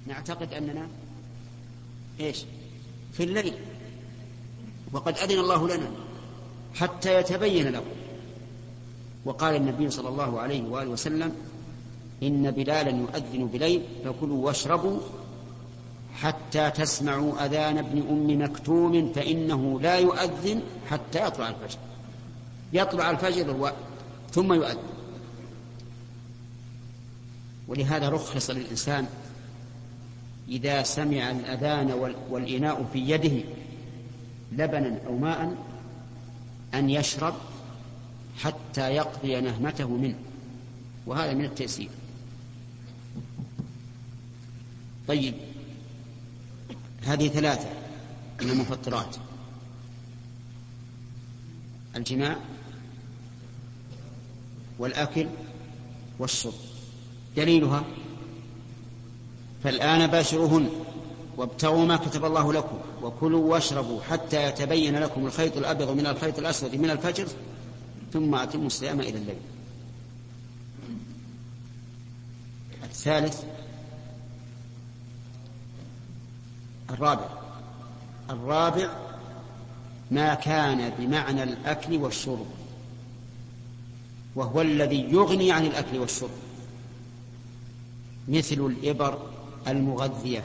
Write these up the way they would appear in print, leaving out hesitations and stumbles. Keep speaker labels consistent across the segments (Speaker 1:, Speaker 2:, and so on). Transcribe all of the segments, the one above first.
Speaker 1: نعتقد أننا إيش في الليل، وقد أذن الله لنا حتى يتبين لكم. وقال النبي صلى الله عليه وآله وسلم: إن بلالا يؤذن بليل فكلوا واشربوا حتى تسمعوا أذان ابن أم مكتوم فإنه لا يؤذن حتى يطلع الفجر. يطلع الفجر ثم يؤذن. ولهذا رخص للإنسان إذا سمع الأذان والإناء في يده لبنا أو ماء أن يشرب حتى يقضي نهمته منه، وهذا من التيسير. طيب، هذه 3 من المفطرات: الجماع والأكل والشرب. دليلها: فالآن باشروهن وابتغوا ما كتب الله لكم وكلوا واشربوا حتى يتبين لكم الخيط الأبيض من الخيط الأسود من الفجر ثم أتموا الصيام إلى الليل. الثالث الرابع ما كان بمعنى الأكل والشرب، وهو الذي يغني عن الأكل والشرب، مثل الإبر المغذية.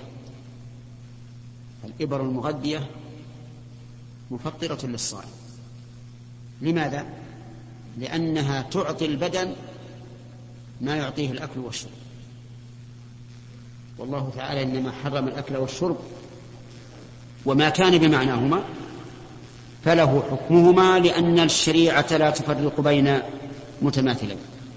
Speaker 1: الإبر المغذية مفطرة للصائم. لماذا؟ لأنها تعطي البدن ما يعطيه الأكل والشرب، والله تعالى إنما حرم الأكل والشرب، وما كان بمعناهما فله حكمهما، لأن الشريعة لا تفرق بين متماثلين.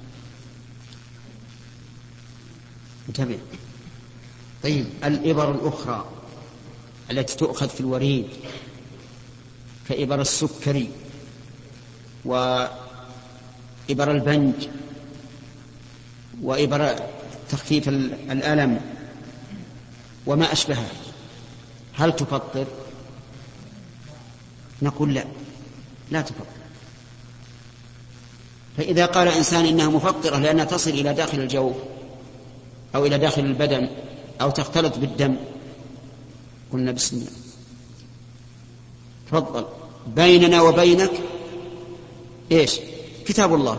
Speaker 1: انتبه. طيب، الإبر الأخرى التي تؤخذ في الوريد كإبر السكري وإبر البنج وإبر تخفيف الألم وما أشبهها، هل تفطر؟ نقول لا تفطر. فإذا قال إنسان إنها مفطرة لأنها تصل إلى داخل الجوف أو إلى داخل البدن أو تختلط بالدم، قلنا بسم الله، تفضل، بيننا وبينك إيش؟ كتاب الله،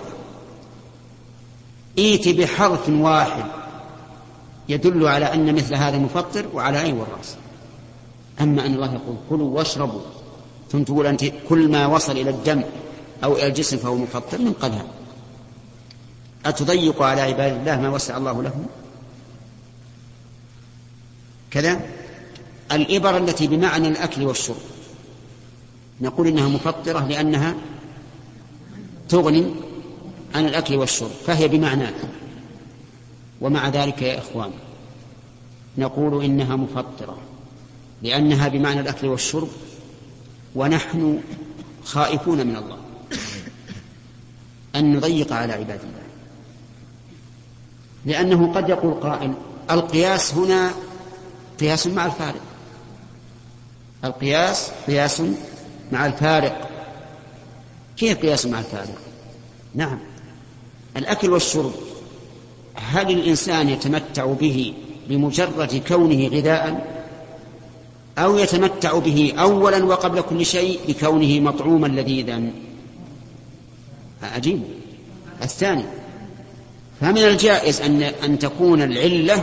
Speaker 1: ائت بحرف واحد يدل على أن مثل هذا مفطر وعلى عين والرأس. أما أن الله يقول كلوا واشربوا ثم تقول أنت كل ما وصل إلى الدم أو إلى الجسم فهو مفطر، من قدها أتضيق على عباد الله ما وسع الله لهم؟ كذا الإبر التي بمعنى الأكل والشرب نقول إنها مفطرة لأنها تغني عن الأكل والشرب، فهي بمعناه. ومع ذلك يا إخوان نقول إنها مفطرة لأنها بمعنى الأكل والشرب، ونحن خائفون من الله أن نضيق على عباد الله، لأنه قد يقول قائل: القياس هنا قياس مع الفارق، القياس قياس مع الفارق. كيف قياس مع الفارق؟ نعم، الأكل والشرب هل الإنسان يتمتع به بمجرد كونه غذاء، أو يتمتع به أولا وقبل كل شيء بكونه مطعوما لذيذا؟ عجيب. الثاني، فمن الجائز أن تكون العلة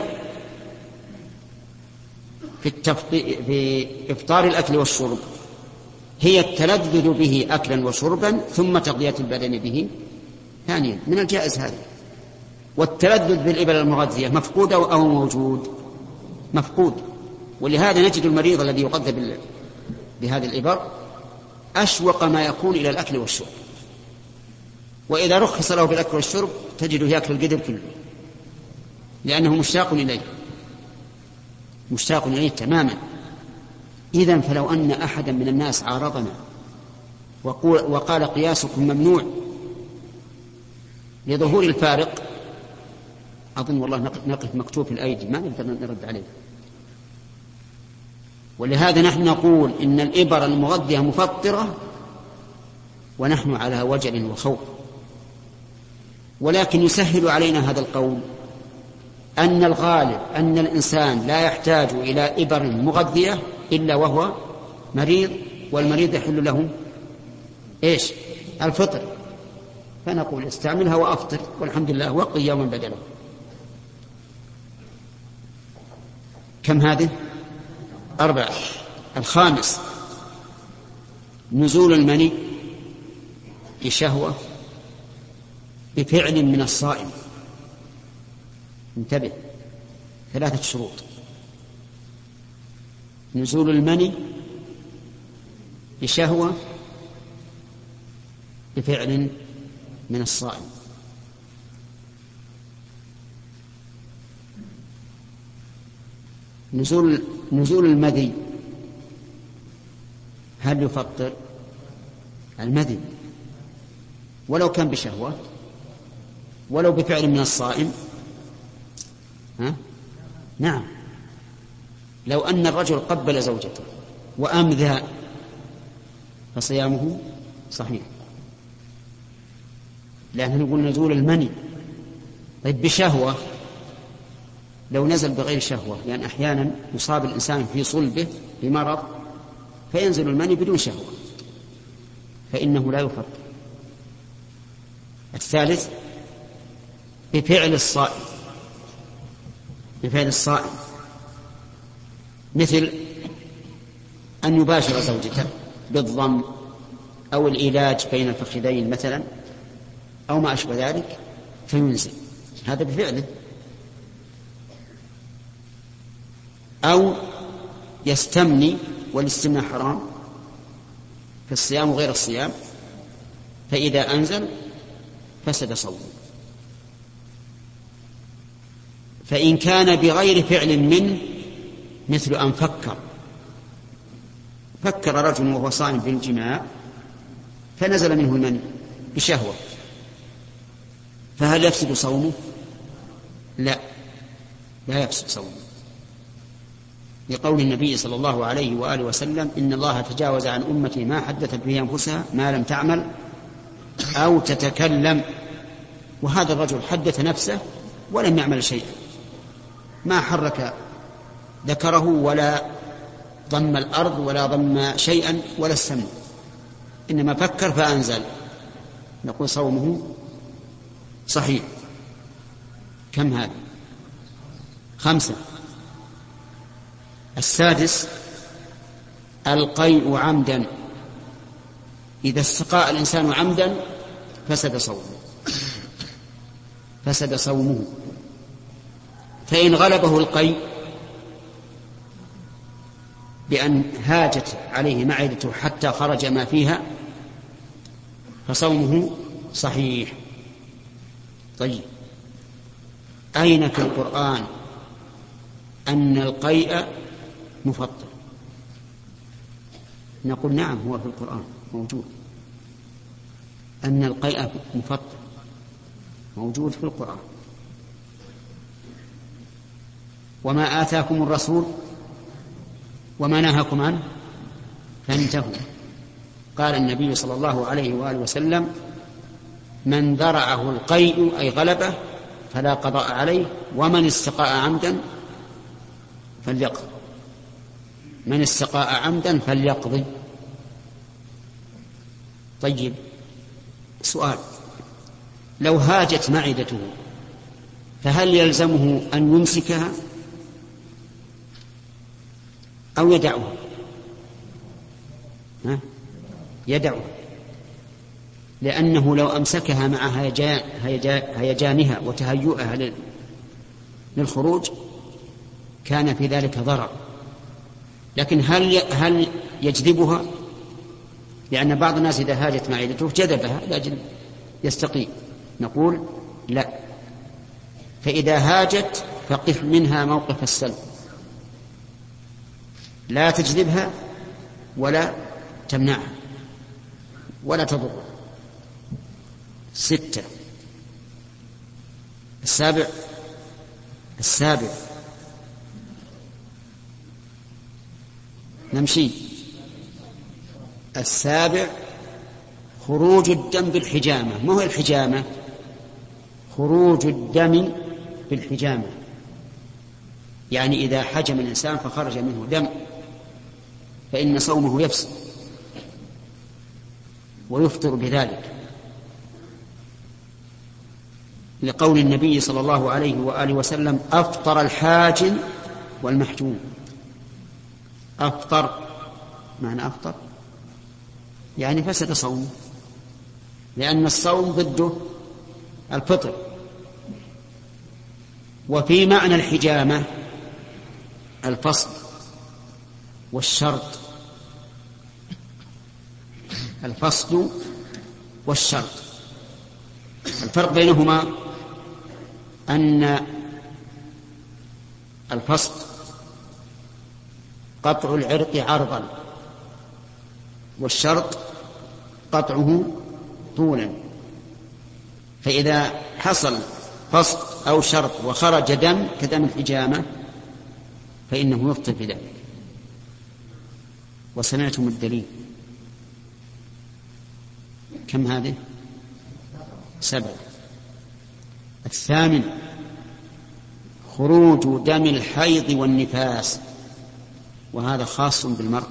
Speaker 1: في إفطار الأكل والشرب هي التلذذ به أكلا وشربا ثم تغذية البدن به ثانيا، من الجائز هذا. والتلذذ بالإبل المغذية مفقود أو موجود؟ مفقود. ولهذا نجد المريض الذي يغذى بهذه الإبر أشوق ما يكون إلى الأكل والشرب، وإذا رخص له بالأكل والشرب تجده يأكل القدر كله، لأنه مشتاق إليه تماما. إذن فلو أن أحدا من الناس عارضنا وقال قياسكم ممنوع لظهور الفارق، أظن والله نقف مكتوف الأيدي، ما نقدر نرد عليه. ولهذا نحن نقول إن الإبر المغذية مفطرة ونحن على وجل وخوف، ولكن يسهل علينا هذا القول أن الغالب أن الإنسان لا يحتاج إلى إبر مغذية إلا وهو مريض، والمريض يحل له إيش؟ الفطر، فنقول استعملها وأفطر والحمد لله وقضي يوما بدله. كم هذه؟ 4. الخامس نزول المني بشهوة بفعل من الصائم. انتبه، 3 شروط: نزول المني بشهوة بفعل من الصائم. نزول المذي هل يفطر؟ المذي ولو كان بشهوة ولو بفعل من الصائم. نعم، لو أن الرجل قبل زوجته وأمذى فصيامه صحيح، لأنه نقول نزول المني. طيب بشهوة، لو نزل بغير شهوة، لأن يعني أحيانا يصاب الإنسان في صلبه بمرض فينزل المني بدون شهوة، فإنه لا يفطر. الثالث بفعل الصائم، بفعل الصائم، مثل أن يباشر زوجته بالضم أو العلاج بين الفخذين مثلا أو ما أشبه ذلك فينزل، هذا بفعله. أو يستمني، والاستمناء حرام في الصيام وغير الصيام، فإذا أنزل فسد صومه. فإن كان بغير فعل منه، مثل أن فكر رجل وهو صائم بالجماع فنزل منه المني بشهوة، فهل يفسد صومه؟ لا يفسد صومه، لقول النبي صلى الله عليه وآله وسلم: إن الله تجاوز عن أمتي ما حدثت به أنفسها ما لم تعمل أو تتكلم. وهذا الرجل حدث نفسه ولم يعمل شيئا، ما حرك ذكره ولا ضم الأرض ولا ضم شيئا ولا السمن، إنما فكر فأنزل، نقول صومه صحيح. كم هذا؟ 5. السادس القيء عمدا، إذا استقاء الإنسان عمدا فسد صومه. فإن غلبه القيء بأن هاجت عليه معدته حتى خرج ما فيها فصومه صحيح. طيب، أين في القرآن أن القيء مفطر؟ نقول نعم، هو في القرآن موجود، أن القيء مفطر موجود في القرآن. وما آتاكم الرسول وما نهاكم عنه فانتهوا. قال النبي صلى الله عليه وآله وسلم: من ذرعه القيء أي غلبه فلا قضاء عليه، ومن استقاء عمدا فليقضي. من استقاء عمدا فليقضي. طيب، سؤال: لو هاجت معدته فهل يلزمه أن يمسكها أو يدعها؟ يدعها، لأنه لو أمسكها مع هيجانها وتهيئها للخروج كان في ذلك ضرر. لكن هل يجذبها؟ لأن بعض الناس إذا هاجت معدته جذبها لأجل يستقيم، نقول لا. فإذا هاجت فقف منها موقف السلب، لا تجذبها ولا تمنعها ولا تضر. 6. السابع نمشي. السابع خروج الدم بالحجامة. ما هو الحجامة؟ خروج الدم بالحجامة. يعني إذا حجم الإنسان فخرج منه دم فإن صومه يفسد ويفطر بذلك، لقول النبي صلى الله عليه وآله وسلم: أفطر الحاجم والمحجوم. أفطر معنى أفطر يعني فسد صومه، لأن الصوم ضده الفطر. وفي معنى الحجامة الفصل والشرط، الفصل والشرط. الفرق بينهما أن الفصل قطع العرق عرضا، والشرط قطعه طولا. فإذا حصل فصل أو شرط وخرج دم كدم الحجامة فإنه يفطر بذلك. وسمعتم الدليل كم هذه؟ 7. الثامن: خروج دم الحيض والنفاس، وهذا خاص بالمرأة.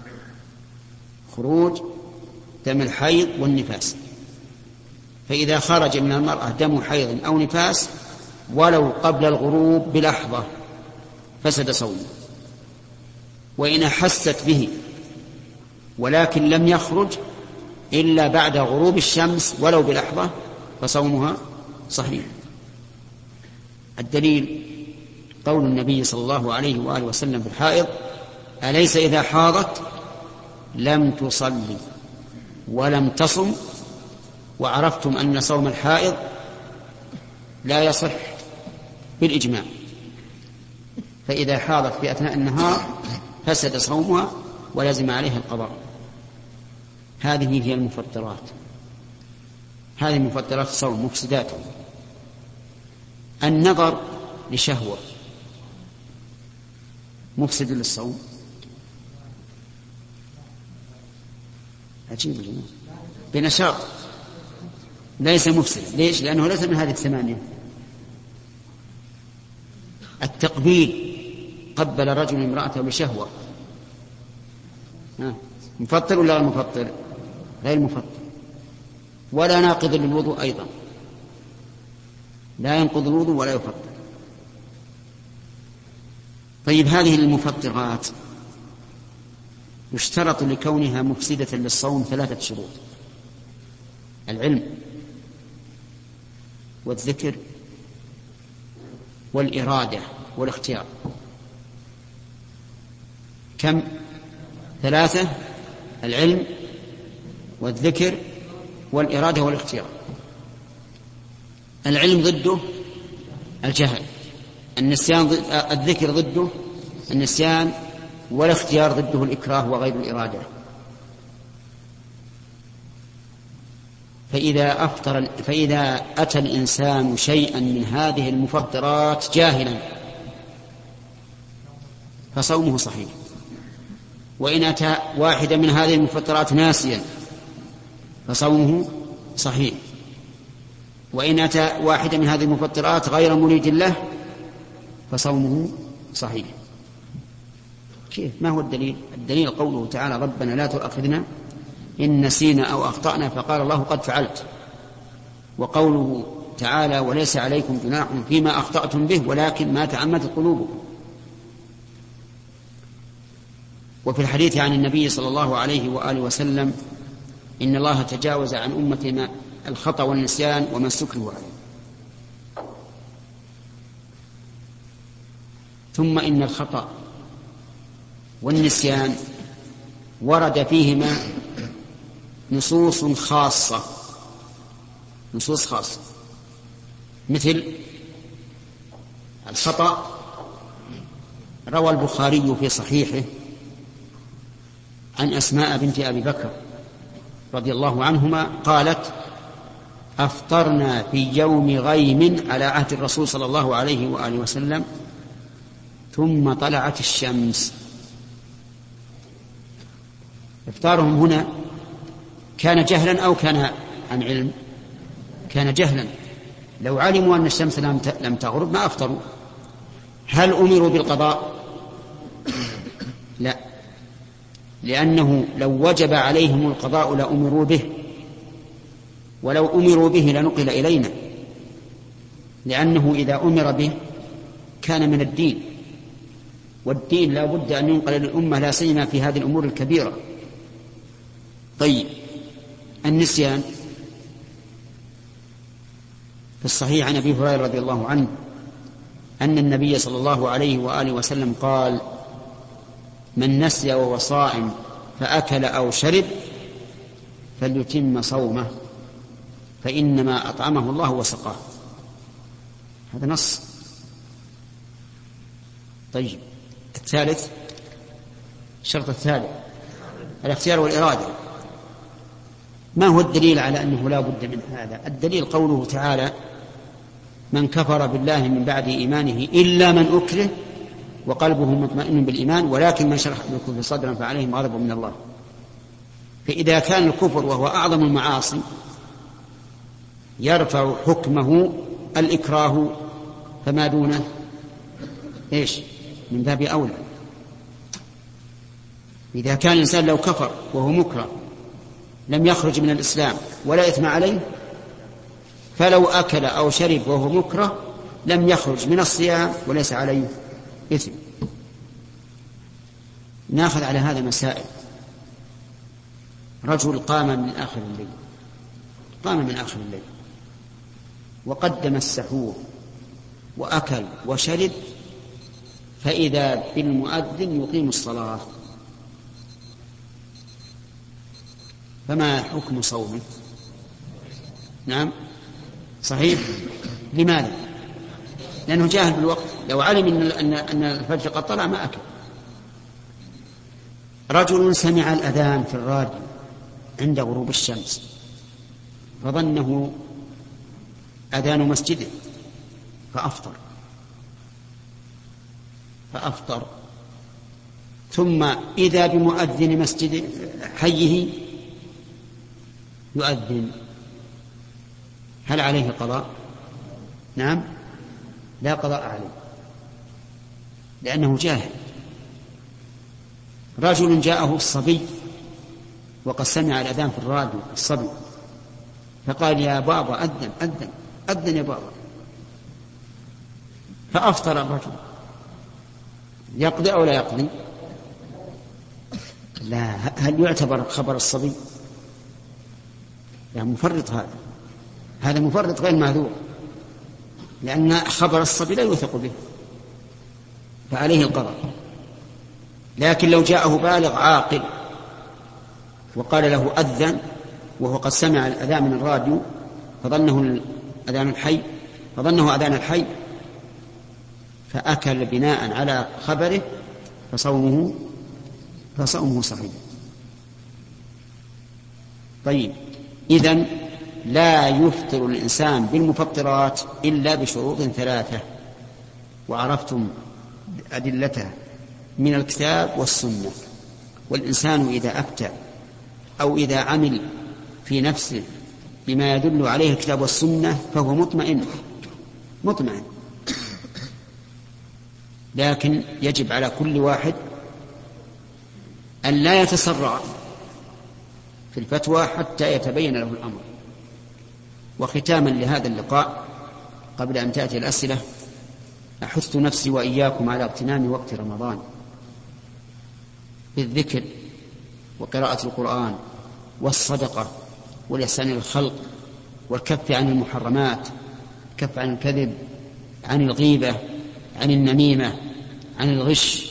Speaker 1: خروج دم الحيض والنفاس، فإذا خرج من المرأة دم حيض أو نفاس ولو قبل الغروب بلحظة فسد صومه، وإن أحست به ولكن لم يخرج إلا بعد غروب الشمس ولو بلحظة فصومها صحيح. الدليل قول النبي صلى الله عليه وآله وسلم في الحائض: أليس إذا حاضت لم تصلي ولم تصم وعرفتم أن صوم الحائض لا يصح بالإجماع، فإذا حاضت في أثناء النهار فسد صومها ولازم عليها القضاء. هذه هي المفطرات، هذه مفطرات الصوم مفسداته. النظر لشهوة مفسد للصوم. عجيب الجمال. بنشاط ليس مفسد. ليش؟ لأنه ليس من هذه 8. التقبيل، قبل رجل امرأته بشهوة، مفطر ولا غير مفطر؟ غير مفطر. ولا ناقض للوضوء أيضا، لا ينقض الوضوء ولا يفطر. طيب، هذه المفطرات يشترط لكونها مفسدة للصوم 3 شروط: العلم والذكر والإرادة والاختيار. كم؟ 3: العلم والذكر والإرادة والاختيار. العلم ضده الجهل، النسيان الذكر ضده النسيان، والاختيار ضده الإكراه وغير الإرادة. فإذا أتى الإنسان شيئا من هذه المفطرات جاهلا فصومه صحيح، وإن أتى واحدة من هذه المفطرات ناسيا فصومه صحيح، وإن أتى واحدة من هذه المفطرات غير مريد له فصومه صحيح. كيف؟ ما هو الدليل؟ الدليل قوله تعالى: ربنا لا تؤاخذنا إن نسينا أو أخطأنا، فقال الله: قد فعلت. وقوله تعالى: وليس عليكم جناح فيما أخطأتم به ولكن ما تعمدت قلوبكم. وفي الحديث عن النبي صلى الله عليه وآله وسلم: إن الله تجاوز عن أمتنا الخطأ والنسيان وما استكرهوا عليه. ثم إن الخطأ والنسيان ورد فيهما نصوص خاصة، مثل الخطأ. روى البخاري في صحيحه عن أسماء بنت أبي بكر رضي الله عنهما قالت: أفطرنا في يوم غيم على عهد الرسول صلى الله عليه وآله وسلم ثم طلعت الشمس. إفطارهم هنا كان جهلا أو كان عن علم؟ كان جهلا. لو علموا أن الشمس لم تغرب ما أفطروا، هل أمروا بالقضاء؟ لا، لأنه لو وجب عليهم القضاء لأمروا به، ولو أمروا به لنقل إلينا، لأنه إذا أمر به كان من الدين، والدين لا بد أن ينقل للأمة، لا سيما في هذه الأمور الكبيرة. طيب، النسيان في الصحيح عن أبي هريرة رضي الله عنه أن النبي صلى الله عليه وآله وسلم قال: من نسي وهو صائم فأكل أو شرب فليتم صومه فإنما أطعمه الله وسقاه. هذا نص. طيب، الثالث، الشرط الثالث الاختيار والإرادة. ما هو الدليل على أنه لا بد من هذا؟ الدليل قوله تعالى: من كفر بالله من بعد إيمانه إلا من أكره وقلبه مطمئن بالإيمان ولكن من شرح بالكفر صدرا فعليهم غضب من الله. فإذا كان الكفر وهو أعظم المعاصي يرفع حكمه الإكراه، فما دونه إيش؟ من باب أولى. إذا كان الإنسان لو كفر وهو مكره لم يخرج من الإسلام ولا إثم عليه، فلو أكل أو شرب وهو مكره لم يخرج من الصيام وليس عليه إثم. ناخذ على هذا مسائل. رجل قام من آخر الليل وقدم السحور وأكل وشرب، فإذا بالمؤذن يقيم الصلاة، فما حكم صومه؟ نعم صحيح. لماذا؟ لأنه جاهل بالوقت، لو علم أن الفجر قد طلع ما أكل. رجل سمع الأذان في الراديو عند غروب الشمس فظنه أذان مسجده فأفطر، ثم إذا بمؤذن مسجد حيه يؤذن، هل عليه قضاء؟ نعم، لا قضاء عليه لأنه جاهل. رجل جاءه الصبي وقد سمع الأذان في الراديو، الصبي، فقال: يا بابا أذن يا بابا، فأفطر الرجل، يقضي أو لا يقضي؟ لا. هل يعتبر خبر الصبي؟ لا، مفرط. هذا مفرط غير معذور، لأن خبر الصبي لا يوثق به، فعليه القضاء. لكن لو جاءه بالغ عاقل وقال له أذن وهو قد سمع الأذان من الراديو فظنه أذان الحي فأكل بناء على خبره فصومه صحيح. طيب، إذن لا يفطر الإنسان بالمفطرات إلا بشروط 3، وعرفتم أدلتها من الكتاب والسنة. والإنسان إذا أفتى أو إذا عمل في نفسه بما يدل عليه الكتاب والسنة فهو مطمئن، لكن يجب على كل واحد أن لا يتسرع في الفتوى حتى يتبين له الأمر. وختاما لهذا اللقاء قبل أن تأتي الأسئلة، أحث نفسي وإياكم على اغتنام وقت رمضان بالذكر وقراءة القرآن والصدقة والإحسان إلى الخلق والكف عن المحرمات، الكف عن الكذب، عن الغيبة، عن النميمة، عن الغش،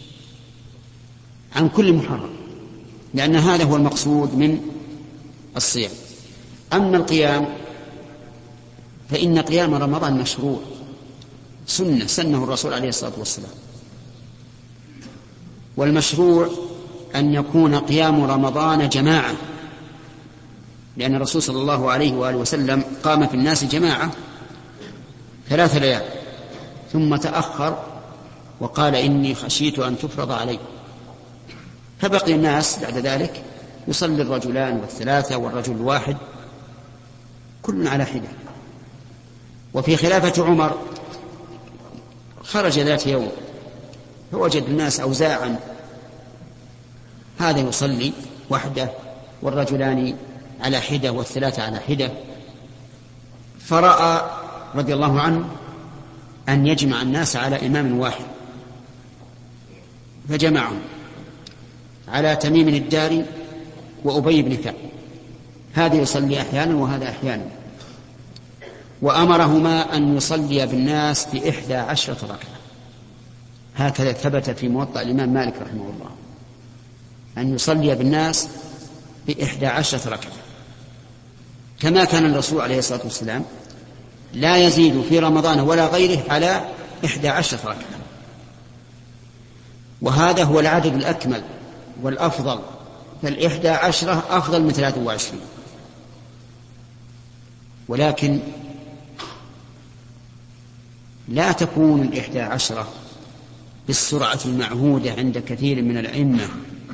Speaker 1: عن كل محرم، لأن هذا هو المقصود من الصيام. أما القيام فإن قيام رمضان مشروع، سنه الرسول عليه الصلاة والسلام. والمشروع أن يكون قيام رمضان جماعة، لأن الرسول صلى الله عليه وآله وسلم قام في الناس جماعة 3 ليال ثم تأخر وقال: إني خشيت أن تفرض علي، فبقي الناس بعد ذلك يصلي الرجلان والثلاثة والرجل الواحد كل على حدة. وفي خلافة عمر خرج ذات يوم فوجد الناس أوزاعا، هذا يصلي وحده والرجلان على حدة والثلاثة على حدة، فرأى رضي الله عنه أن يجمع الناس على إمام واحد، فجمعهم على تميم الداري وأبي بن كعب، هذا يصلي أحيانا وهذا أحيانا، وأمرهما أن يصلي بالناس ب11 ركعة. هكذا ثبت في موطأ الإمام مالك رحمه الله، أن يصلي بالناس ب11 ركعة، كما كان الرسول عليه الصلاة والسلام لا يزيد في رمضان ولا غيره على 11 ركعة، وهذا هو العدد الأكمل والأفضل، فال11 أفضل من 23. ولكن لا تكون 11 بالسرعة المعهودة عند كثير من الأئمة،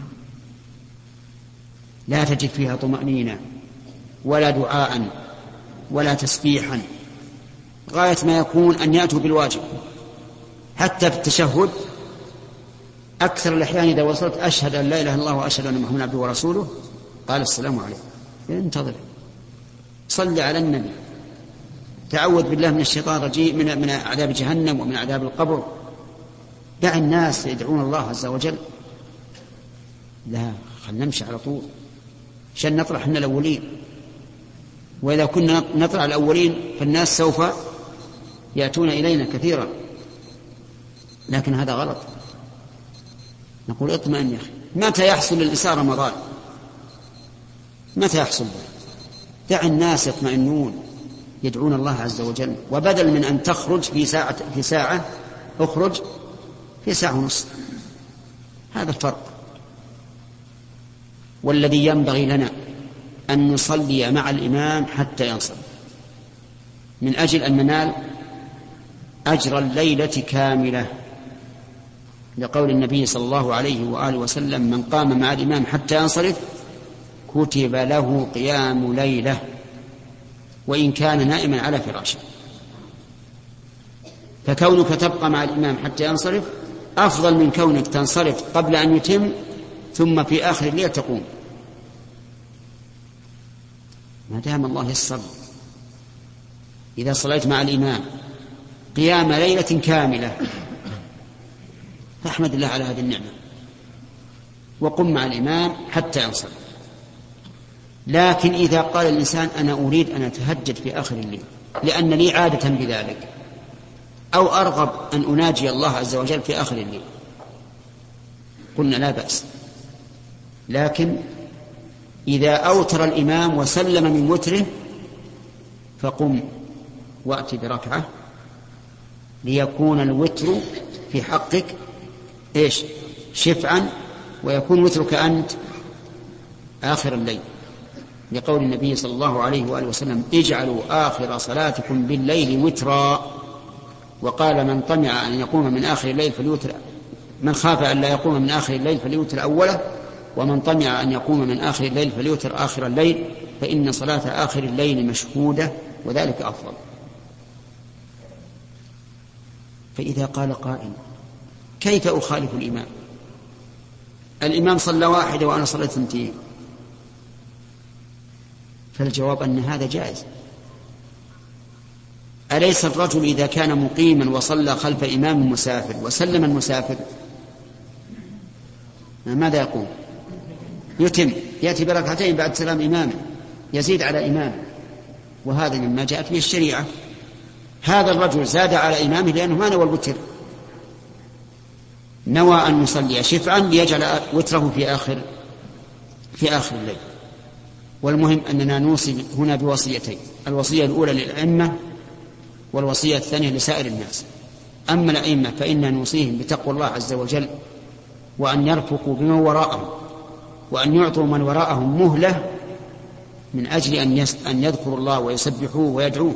Speaker 1: لا تجد فيها طمأنينة ولا دعاء ولا تسبيحا، غاية ما يكون أن يأتوا بالواجب. حتى في التشهد أكثر الأحيان إذا وصلت أشهد أن لا إله إلا الله وأشهد أن محمدا عبده ورسوله قال السلام عليكم، انتظر، صل على النبي، تعوذ بالله من الشيطان الرجيم، من عذاب جهنم ومن عذاب القبر. دع الناس يدعون الله عز وجل، لا خلنا نمشي على طول عشان نطرح إحنا الأولين، وإذا كنا نطرح الأولين فالناس سوف يأتون إلينا كثيرا، لكن هذا غلط. نقول اطمئن يا أخي، متى يحصل للإنسان رمضان؟ متى يحصل؟ دع الناس يطمئنون يدعون الله عز وجل، وبدل من أن تخرج في ساعة اخرج في ساعة ونصف، هذا الفرق. والذي ينبغي لنا أن نصلي مع الإمام حتى ينصرف، من أجل أن ننال أجر الليلة كاملة، لقول النبي صلى الله عليه وآله وسلم: من قام مع الإمام حتى ينصرف كتب له قيام ليلة وإن كان نائما على فراشه. فكونك تبقى مع الإمام حتى ينصرف أفضل من كونك تنصرف قبل أن يتم ثم في آخر الليل تقوم، ما دام الله يسر. إذا صليت مع الإمام قيام ليلة كاملة فاحمد الله على هذه النعمة، وقم مع الإمام حتى ينصرف. لكن إذا قال الإنسان أنا أريد أن أتهجد في آخر الليل لأن لي عادة بذلك، أو أرغب أن أناجي الله عز وجل في آخر الليل، قلنا لا بأس. لكن إذا أوتر الإمام وسلم من وتره فقم وأتي بركعة ليكون الوتر في حقك شفعا، ويكون وترك أنت آخر الليل، لقول النبي صلى الله عليه وآله وسلم: اجعلوا آخر صلاتكم بالليل وترا. وقال: من طمع أن يقوم من آخر الليل فليوتر، من خاف أن لا يقوم من آخر الليل فليوتر أوله، ومن طمع أن يقوم من آخر الليل فليوتر آخر الليل، فإن صلاة آخر الليل مشهودة وذلك أفضل. فإذا قال قائل: كيف أخالف الإمام؟ الإمام صلى واحدة وأنا صليت 2، فالجواب أن هذا جائز. أليس الرجل إذا كان مقيما وصلى خلف إمام مسافر وسلم المسافر ماذا يقول؟ يتم، يأتي بركعتين بعد سلام إمامه، يزيد على إمامه، وهذا مما جاءت به الشريعة. هذا الرجل زاد على إمامه لأنه ما نوى الوتر، نوى أن يصلي شفعا ليجعل وتره في آخر الليل. والمهم أننا نوصي هنا بوصيتين: الوصية الأولى للأئمة، والوصية الثانية لسائر الناس. أما الأئمة فإننا نوصيهم بتقوى الله عز وجل، وأن يرفقوا بمن وراءهم، وأن يعطوا من وراءهم مهلة من أجل أن يذكروا الله ويسبحوه ويدعوه.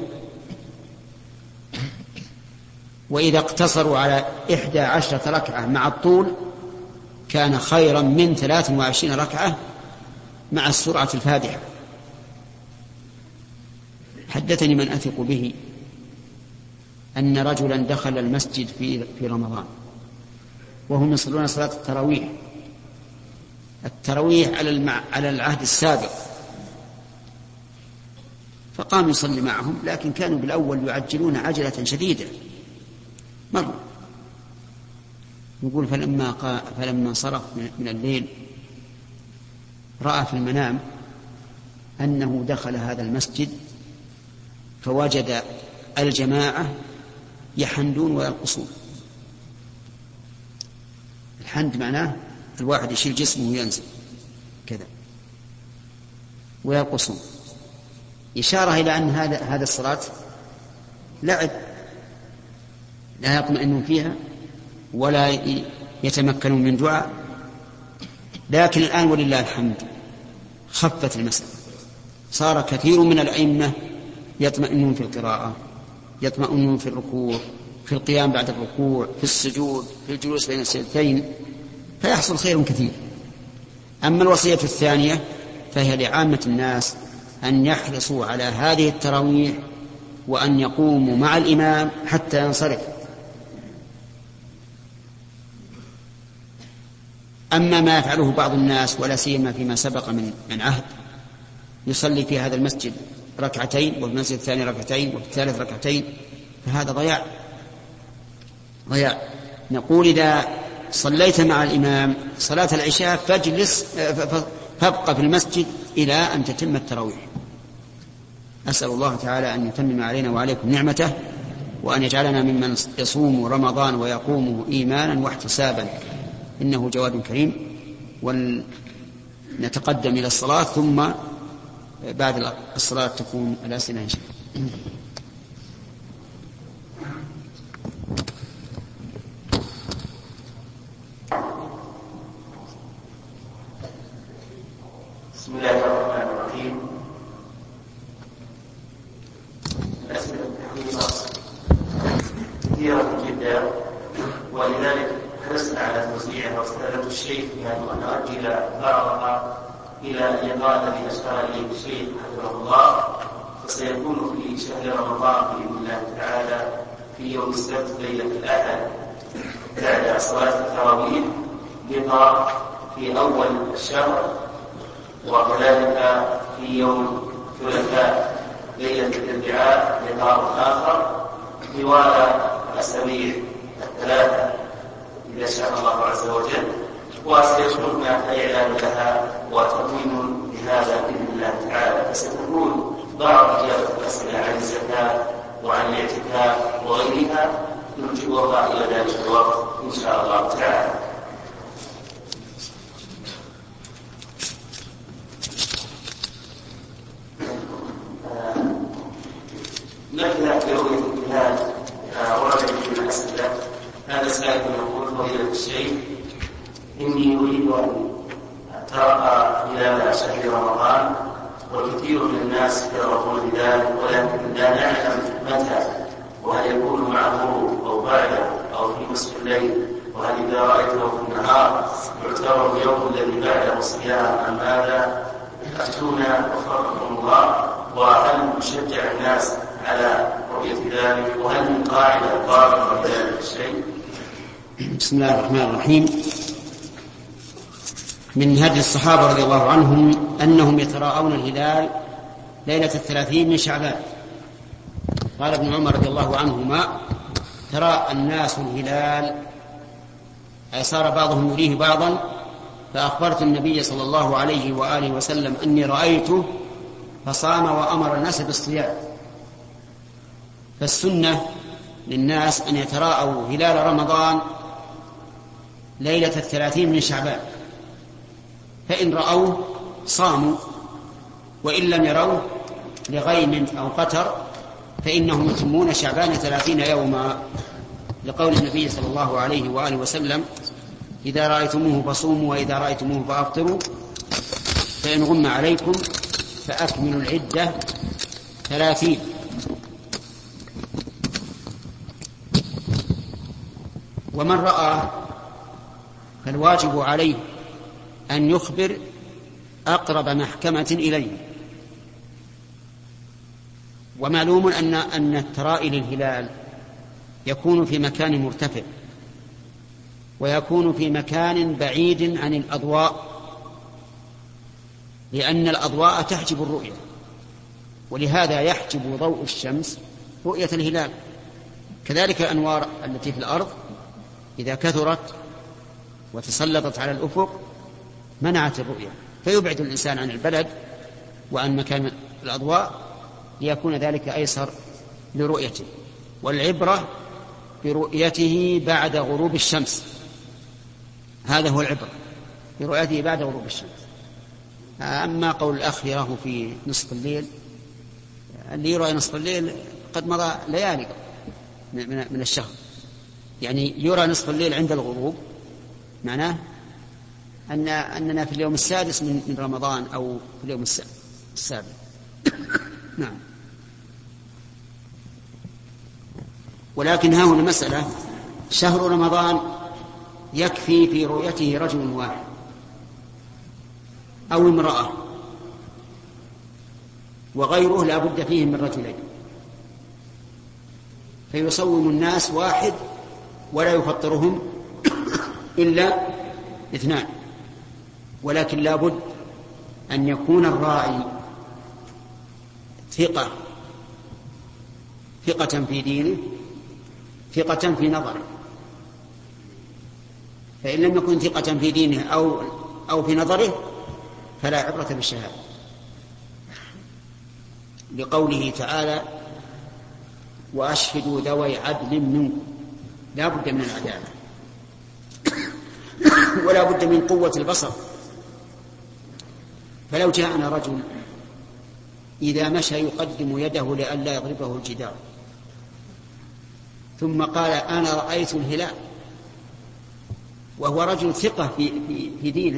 Speaker 1: وإذا اقتصروا على 11 ركعة مع الطول كان خيرا من 23 ركعة مع السرعة الفادحة. حدثني من أثق به أن رجلا دخل المسجد في رمضان وهم يصلون صلاة التراويح على العهد السابق، فقام يصلي معهم، لكن كانوا بالأول يعجلون عجلة شديدة مرة. يقول فلما صرف من الليل رأى في المنام أنه دخل هذا المسجد فوجد الجماعة يحندون ويرقصون. الحند معناه الواحد يشيل جسمه وينزل كذا ويرقصون، إشارة إلى أن هذا الصلاة لعب لا يطمئنون فيها ولا يتمكنون من دعاء. لكن الآن ولله الحمد خفت المسألة، صار كثير من الأئمة يطمئنون في القراءة، يطمئنون في الركوع، في القيام بعد الركوع، في السجود، في الجلوس بين السجدتين، فيحصل خير كثير. أما الوصية الثانية فهي لعامة الناس أن يحرصوا على هذه التراويح وأن يقوموا مع الإمام حتى ينصرف. أما ما يفعله بعض الناس ولا سيما فيما سبق من عهد، يصلي في هذا المسجد ركعتين وفي المسجد الثاني ركعتين وفي الثالث ركعتين، فهذا ضياع. نقول إذا صليت مع الإمام صلاة العشاء فابقى في المسجد إلى أن تتم التراويح. أسأل الله تعالى أن يتمم علينا وعليكم نعمته، وأن يجعلنا ممن يصوم رمضان ويقومه إيمانا واحتسابا، إنه جواد كريم. ونتقدم إلى الصلاة، ثم بعد الصلاة تكون الأسئلة إن شاء الله.
Speaker 2: بسم الله الرحمن الرحيم. الأسئلة الحقيقة كثيرة جدا، ولذلك حرصنا على توزيعها، واستأذنت الشيخ بأن نؤجل بعضها إلى اللقاء الذي أشار إليه الشيخ حفظه الله، فسيكون في شهر رمضان بإذن الله تعالى في يوم السبت ليلة الأحد بعد صلاة التراويح لقاء في أول الشهر، وكذلك في يوم الثلاثاء ليلة الأربعاء لقاء آخر طوال الأسابيع الثلاثة إذا شاء الله عز وجل، وسيكون إعلان لها وتقويم لهذا بإذن الله تعالى. فستكون بعض إجابة الأسئلة عن الزكاة وعن الاعتكاف وغيرها نرجوها إلى ذلك الوقت إن شاء الله تعالى. نبدأ برؤية الهلال. ورد في الأسئلة هذا سائل يقول: فضيلة الشيخ، إني أريد أن أترقى هلال شهر رمضان، والكثير من الناس يرغبون بذلك، ولكن لا نعلم متى، وهل يكون مع الغروب أو بعده أو في نصف الليل، وهل إذا رأيته في النهار يعتبر اليوم الذي بعده صيام أم ماذا؟ أفتونا وفقكم الله. وهل نشجع الناس على رؤية ذلك؟ وهل من قاعدة ضابطة في ذلك الشيء؟
Speaker 1: بسم الله الرحمن الرحيم. من هدي الصحابة رضي الله عنهم أنهم يتراءون الهلال ليلة 30 من شعبان. قال ابن عمر رضي الله عنهما: تراءى الناس الهلال، أي صار بعضهم يريه بعضا، فأخبرت النبي صلى الله عليه وآله وسلم أني رأيته فصام وأمر الناس بالصيام. فالسنة للناس أن يتراءوا هلال رمضان ليلة 30 من شعبان، فإن رأوه صاموا، وإن لم يروه لغيم أو قتر فإنهم يتمون شعبان 30 يوما، لقول النبي صلى الله عليه وآله وسلم: إذا رأيتموه فصوموا، وإذا رأيتموه فأفطروا، فإن غم عليكم فأكملوا العدة 30. ومن رأى فالواجب عليه أن يخبر أقرب محكمة إليه. ومعلوم أن الترائي للهلال يكون في مكان مرتفع، ويكون في مكان بعيد عن الأضواء، لأن الأضواء تحجب الرؤية، ولهذا يحجب ضوء الشمس رؤية الهلال. كذلك الأنوار التي في الأرض إذا كثرت وتسلطت على الأفق منعت الرؤية، فيبعد الإنسان عن البلد وعن مكان الأضواء ليكون ذلك أيسر لرؤيته. والعبرة برؤيته بعد غروب الشمس، هذا هو العبرة، برؤيته بعد غروب الشمس. أما قول الأخ يراه في نصف الليل، اللي يرى نصف الليل قد مضى ليالي من الشهر، يعني يرى نصف الليل عند الغروب معناه أننا في اليوم السادس من رمضان أو في اليوم السابع. نعم. ولكن ها هنا مسألة: شهر رمضان يكفي في رؤيته رجل واحد أو امرأة، وغيره لا بد فيه من رجلين، فيصوم الناس واحد ولا يفطرهم إلا اثنان. ولكن لا بد أن يكون الراعي ثقة في دينه، ثقة في نظره. فإن لم يكن ثقة في دينه أو في نظره فلا عبرة بالشهادة، لقوله تعالى: وأشهدوا ذوي عدل منكم. لا بد من العدالة، ولا بد من قوة البصر. فلو جاءنا رجل إذا مشى يقدم يده لئلا يضربه الجدار، ثم قال: أنا رأيت الهلال، وهو رجل ثقة في دينه،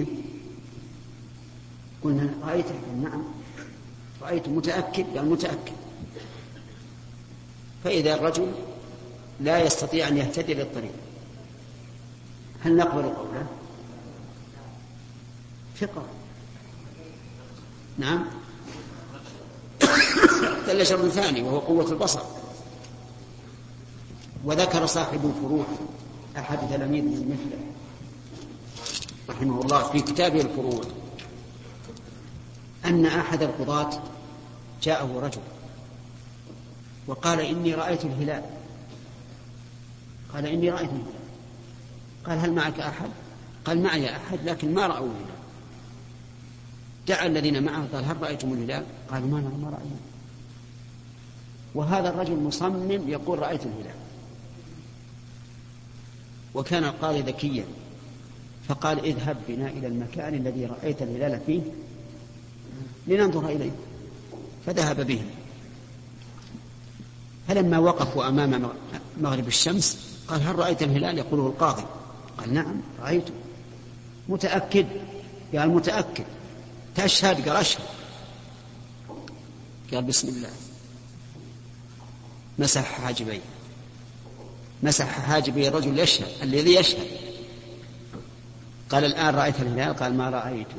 Speaker 1: قلنا: رأيته؟ نعم رأيت. متأكد؟ قال: متأكد. فإذا الرجل لا يستطيع أن يهتدي للطريق، هل نقبل قوله؟ ثقة. نعم. دل شرط ثاني وهو قوة البصر. وذكر صاحب الفروع أحد تلاميذ مثله رحمه الله في كتابه الفروع أن أحد القضاة جاءه رجل وقال: إني رأيت الهلال. قال: إني رأيت الهلال. قال: هل معك أحد؟ قال: معي أحد لكن ما رأوا الهلال. دعا الذين معه قال: هل رأيتم الهلال؟ قالوا: ما رأينا. وهذا الرجل مصمم يقول: رأيت الهلال. وكان القاضي ذكيا فقال: اذهب بنا إلى المكان الذي رأيت الهلال فيه لننظر إليه. فذهب بهم، فلما وقفوا أمام مغرب الشمس قال: هل رأيت الهلال؟ يقوله القاضي. قال: نعم رأيته. متأكد؟ قال: متأكد. تشهد؟ قال: أشهد. قال: بسم الله. مسح حاجبي الرجل يشهد الذي يشهد. قال: الآن رأيت الهلال؟ قال: ما رأيته.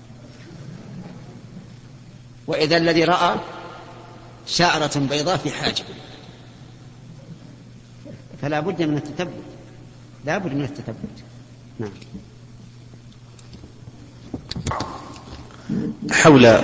Speaker 1: وإذا الذي رأى شعرة بيضاء في حاجبه. فلا بد من التثبت، لا بد من التثبت. نعم.
Speaker 3: حول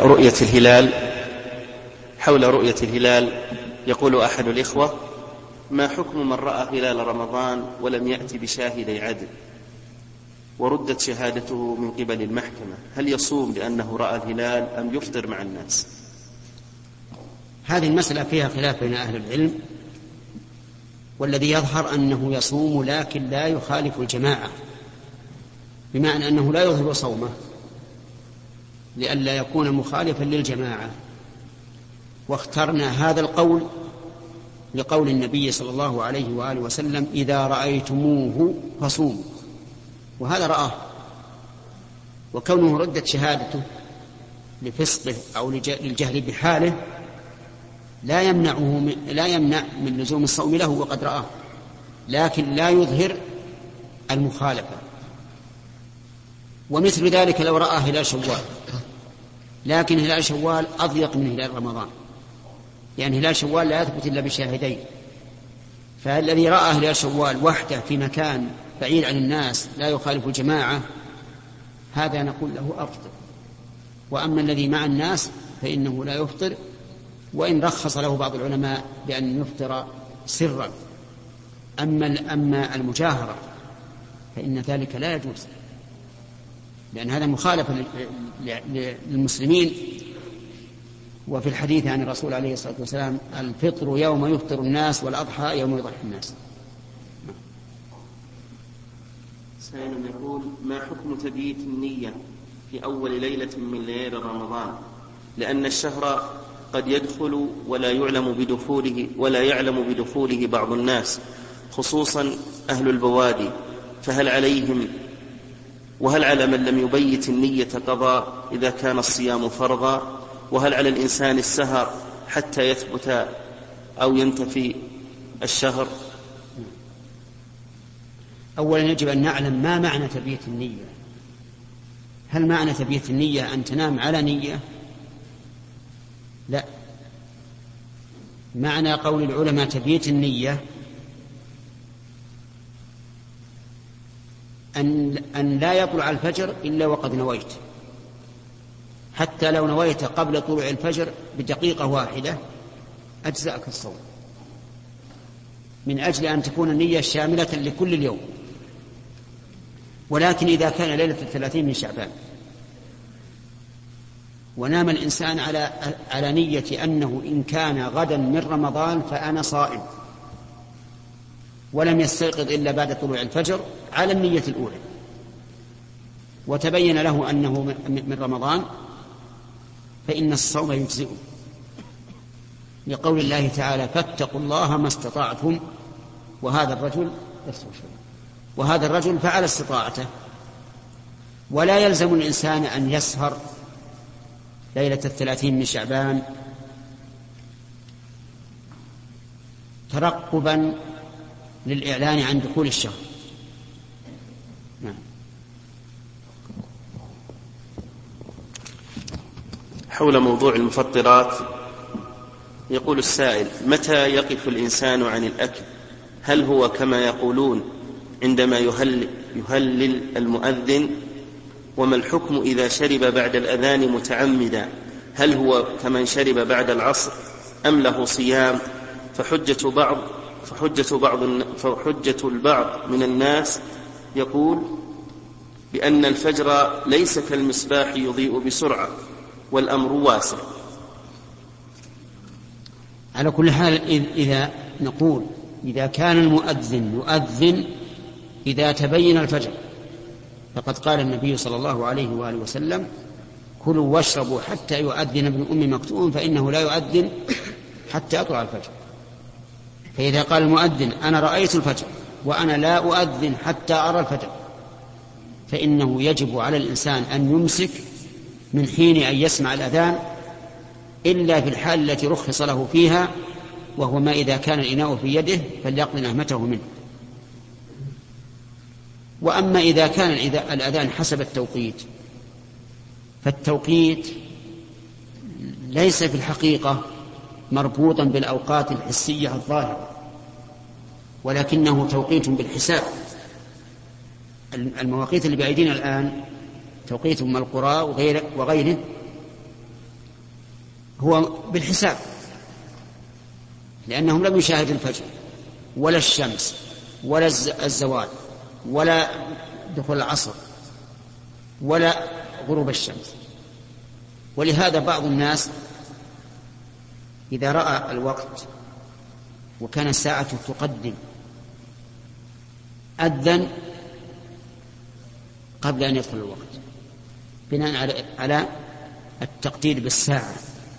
Speaker 3: رؤية الهلال يقول أحد الإخوة: ما حكم من رأى هلال رمضان ولم يأتي بشاهدي عدل وردت شهادته من قبل المحكمة؟ هل يصوم لأنه رأى الهلال أم يفطر مع الناس؟
Speaker 1: هذه المسألة فيها خلاف بين أهل العلم، والذي يظهر أنه يصوم لكن لا يخالف الجماعة، بمعنى أنه لا يظهر صومه لئلا يكون مخالفا للجماعة. واخترنا هذا القول لقول النبي صلى الله عليه وآله وسلم: إذا رأيتموه فصوموا. وهذا رآه، وكونه ردت شهادته لفسقه أو للجهل بحاله لا يمنع من لزوم الصوم له وقد رآه، لكن لا يظهر المخالفة. ومثل ذلك لو رأى هلال شوال، لكن هلال شوال أضيق من هلال رمضان، يعني هلال شوال لا يثبت إلا بشاهدين، فالذي رأى هلال شوال وحده في مكان بعيد عن الناس لا يخالف الجماعة هذا نقول له أفطر. وأما الذي مع الناس فإنه لا يفطر، وإن رخص له بعض العلماء بأن يفطر سرا. أما المجاهرة فإن ذلك لا يجوز، لأن هذا مخالفة للمسلمين. وفي الحديث عن الرسول عليه الصلاة والسلام الفطر يوم يفطر الناس والأضحى يوم يضحي الناس.
Speaker 3: سائل يقول: ما حكم تبييت النية في أول ليلة من ليالي رمضان، لأن الشهر قد يدخل ولا يعلم بدخوله بعض الناس خصوصا أهل البوادي، فهل عليهم وهل على من لم يبيت النية قضاء إذا كان الصيام فرضا؟ وهل على الإنسان السهر حتى يثبت أو ينتفي الشهر؟
Speaker 1: أولا يجب أن نعلم ما معنى تبيت النية. هل معنى تبيت النية أن تنام على نية؟ لا. معنى قول العلماء تبيت النية أن لا يطلع الفجر إلا وقد نويت، حتى لو نويت قبل طلوع الفجر بدقيقة واحدة أجزأك الصوم، من أجل أن تكون النية شاملة لكل اليوم. ولكن إذا كان ليلة 30 من شعبان ونام الإنسان على نية أنه إن كان غدا من رمضان فأنا صائم، ولم يستيقظ إلا بعد طلوع الفجر على النية الأولى، وتبين له أنه من رمضان، فإن الصوم يجزئه، لقول الله تعالى: فاتقوا الله ما استطعتم. وهذا الرجل فعل استطاعته. ولا يلزم الإنسان أن يسهر ليلة 30 من شعبان ترقبا للإعلان عن دخول الشهر. نعم.
Speaker 3: حول موضوع المفطرات يقول السائل: متى يقف الإنسان عن الأكل؟ هل هو كما يقولون عندما يهلل المؤذن؟ وما الحكم إذا شرب بعد الأذان متعمدا؟ هل هو كمن شرب بعد العصر أم له صيام؟ فحجة البعض من الناس يقول بأن الفجر ليس كالمصباح يضيء بسرعة والأمر واسع.
Speaker 1: على كل حال إذا نقول إذا كان المؤذن يؤذن إذا تبين الفجر، فقد قال النبي صلى الله عليه وآله وسلم: كلوا واشربوا حتى يؤذن ابن أم مكتوم فإنه لا يؤذن حتى يطلع الفجر. فإذا قال المؤذن: أنا رأيت الفجر وأنا لا أؤذن حتى أرى الفجر، فإنه يجب على الإنسان أن يمسك من حين أن يسمع الأذان، إلا في الحال التي رخص له فيها، وهو ما إذا كان الإناء في يده فليقضي نهمته منه. وأما إذا كان الأذان حسب التوقيت، فالتوقيت ليس في الحقيقة مربوطا بالأوقات الحسية الظاهرة، ولكنه توقيت بالحساب. المواقيت اللي بأيدينا الآن توقيت من القرى وغيره هو بالحساب، لأنهم لم يشاهدوا الفجر ولا الشمس ولا الزوال ولا دخول العصر ولا غروب الشمس. ولهذا بعض الناس إذا رأى الوقت وكان الساعة تقدم أذن قبل أن يدخل الوقت، بناء على التقدير بالساعة.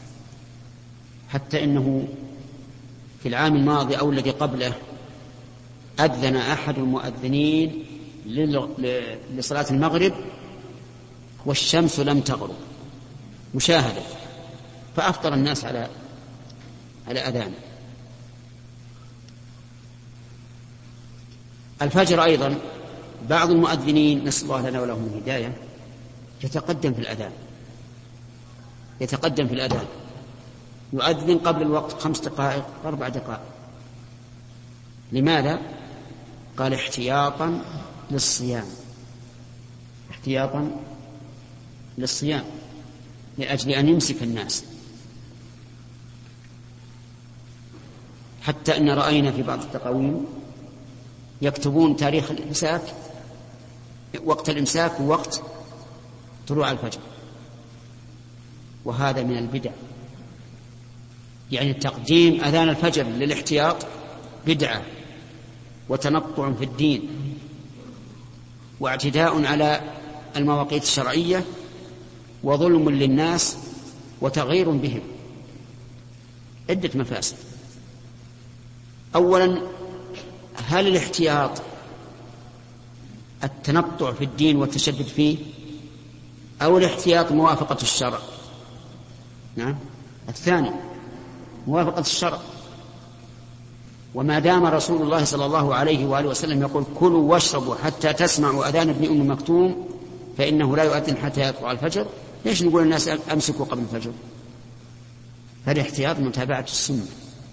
Speaker 1: حتى إنه في العام الماضي أو الذي قبله أذن أحد المؤذنين لصلاة المغرب والشمس لم تغرب مشاهدة، فأفطر الناس على أذانه. الفجر أيضا بعض المؤذنين، نسأل الله لنا ولهم الهداية، يتقدم في الأذان، يؤذن قبل الوقت 5 دقائق 4 دقائق، لماذا؟ قال احتياطا للصيام، احتياطا للصيام، لأجل أن يمسك الناس. حتى أن رأينا في بعض التقاويم يكتبون تاريخ الإمساك، وقت الإمساك ووقت طلوع الفجر، وهذا من البدع. يعني تقديم أذان الفجر للاحتياط بدعة وتنطع في الدين واعتداء على المواقيت الشرعية وظلم للناس وتغيير بهم. عدة مفاسد. أولا، هل الاحتياط التنطع في الدين والتشدد فيه، أو الاحتياط موافقة الشرع؟ نعم، الثاني موافقة الشرع. وما دام رسول الله صلى الله عليه وآله وسلم يقول كلوا واشربوا حتى تسمعوا أذان ابن أم مكتوم فإنه لا يؤذن حتى يطلع الفجر، ليش نقول الناس أمسكوا قبل الفجر؟ فالاحتياط متابعة السنة.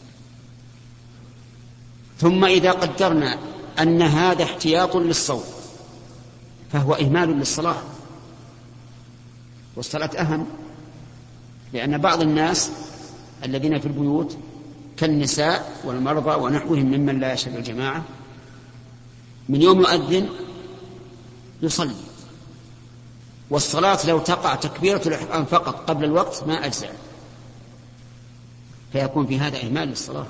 Speaker 1: ثم إذا قدرنا أن هذا احتياط للصوم فهو إهمال للصلاة، والصلاة أهم، لأن بعض الناس الذين في البيوت كالنساء والمرضى ونحوهم ممن لا يشهد الجماعة من يوم يؤذن يصلي، والصلاة لو تقع تكبيرة الإحرام فقط قبل الوقت ما أجزع، فيكون في هذا إهمال للصلاة.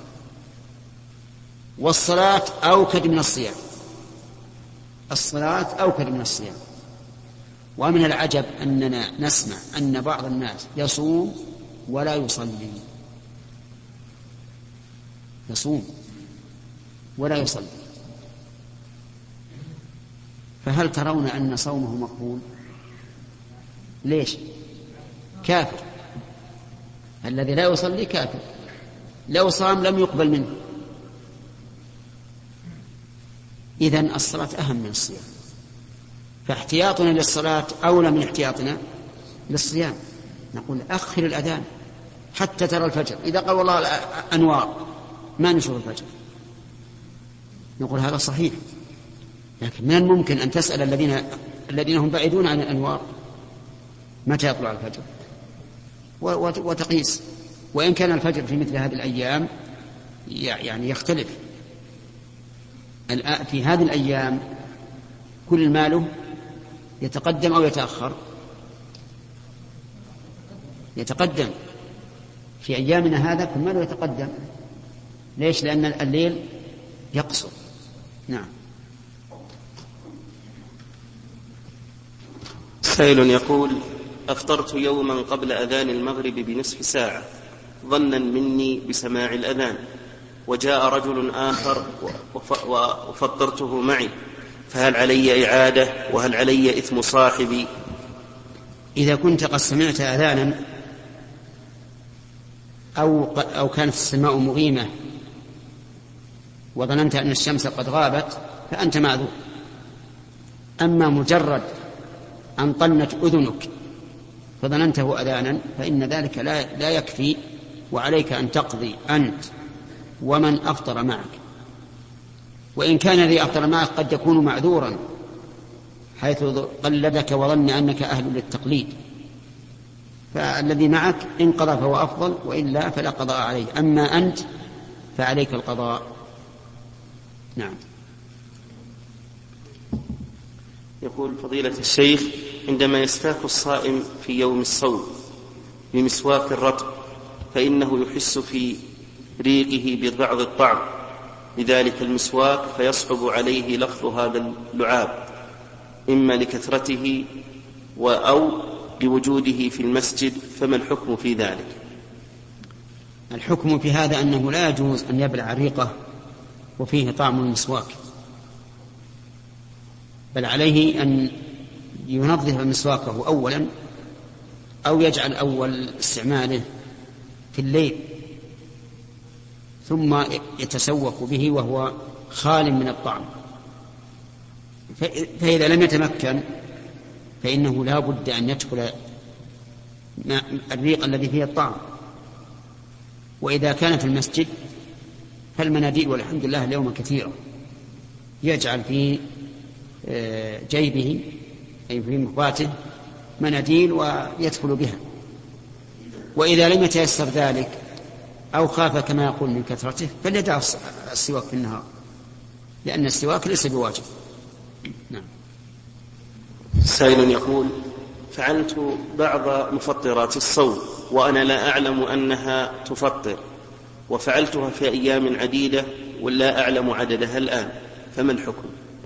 Speaker 1: والصلاة أوكد من الصيام، الصلاة أوكد من الصيام. ومن العجب أننا نسمع أن بعض الناس يصوم ولا يصلي، يصوم ولا يصلي، فهل ترون أن صومه مقبول؟ ليش؟ كافر، الذي لا يصلي كافر، لو صام لم يقبل منه. إذن الصلاة أهم من الصيام، فاحتياطنا للصلاة أولى من احتياطنا للصيام. نقول أخر الأذان حتى ترى الفجر، إذا قال والله أنوار ما نشوف الفجر نقول هذا صحيح، لكن من الممكن أن تسأل الذين هم بعيدون عن الأنوار متى يطلع الفجر وتقيس. وإن كان الفجر في مثل هذه الأيام يعني يختلف. في هذه الأيام كل ماله يتقدم أو يتأخر؟ يتقدم. في أيامنا هذا كل ماله يتقدم. ليش؟ لأن الليل يقصر. نعم.
Speaker 3: سائل يقول: أفطرت يوما قبل أذان المغرب بنصف ساعة ظنا مني بسماع الأذان، وجاء رجل آخر وفطرته معي، فهل علي إعادة وهل علي إثم صاحبي؟
Speaker 1: إذا كنت قد سمعت أذانا أو كانت السماء مغيمة وظننت أن الشمس قد غابت فأنت معذور. أما مجرد أن طنت أذنك فظننته أذانا فإن ذلك لا يكفي، وعليك أن تقضي أنت ومن أفطر معك. وإن كان الذي أفطر معك قد يكون معذورا حيث قلدك وظن أنك أهل للتقليد، فالذي معك إن قضى فهو أفضل، وإلا فلا قضاء عليه. أما أنت فعليك القضاء. نعم.
Speaker 3: يقول فضيلة الشيخ: عندما يستاك الصائم في يوم الصوم بمسواك الرطب فإنه يحس في ريقه ببعض الطعم لذلك المسواك، فيصعب عليه لفظ هذا اللعاب إما لكثرته أو لوجوده في المسجد، فما الحكم في ذلك؟
Speaker 1: الحكم في هذا أنه لا يجوز أن يبلع ريقه وفيه طعم المسواك، بل عليه أن ينظف مسواكه أولا، أو يجعل أول استعماله في الليل ثم يتسوق به وهو خال من الطعم. فإذا لم يتمكن فإنه لا بد أن يدخل الريق الذي فيه الطعم. وإذا كان في المسجد فالمناديل والحمد لله اليوم كثيرة، يجعل في جيبه أي في مخباته مناديل ويدخل بها. وإذا لم يتيسر ذلك أو خاف كما يقول من كثرته فليدع السواك في النهار، لأن السواك ليس بواجب. نعم.
Speaker 3: سائل يقول: فعلت بعض مفطرات الصوم وأنا لا أعلم أنها تفطر، وفعلتها في أيام عديدة ولا أعلم عددها الآن، فما الحكم؟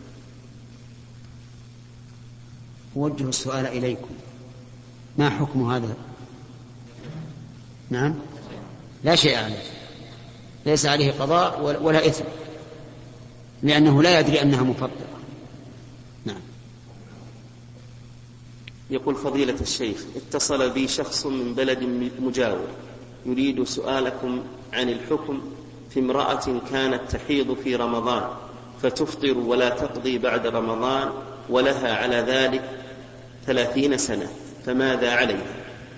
Speaker 1: أوجه السؤال إليكم، ما حكم هذا؟ نعم، لا شيء عليه، ليس عليه قضاء ولا إثم، لأنه لا يدري أنها مفطرة. نعم.
Speaker 3: يقول: فضيلة الشيخ، اتصل بي شخص من بلد مجاور يريد سؤالكم عن الحكم في امرأة كانت تحيض في رمضان فتفطر ولا تقضي بعد رمضان ولها على ذلك 30 سنة، فماذا عليها؟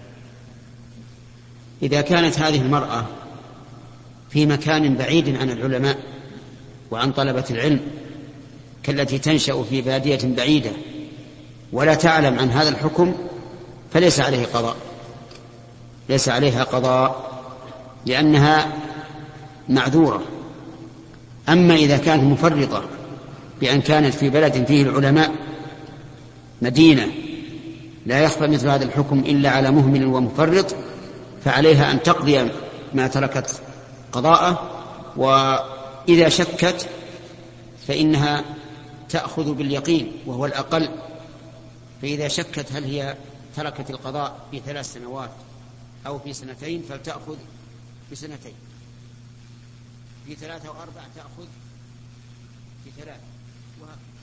Speaker 1: إذا كانت هذه المرأة في مكان بعيد عن العلماء وعن طلبة العلم كالتي تنشأ في بادية بعيدة ولا تعلم عن هذا الحكم فليس عليه قضاء، ليس عليها قضاء لأنها معذورة. أما إذا كانت مفرطة بأن كانت في بلد فيه العلماء مدينة لا يخفى مثل هذا الحكم إلا على مهمل ومفرط، فعليها أن تقضي ما تركت قضاءه. وإذا شكت فإنها تأخذ باليقين وهو الأقل، فإذا شكت هل هي تركت القضاء في 3 سنوات أو في 2 فلتأخذ في 2، في 3 أو 4 تأخذ في 3، وهكذا.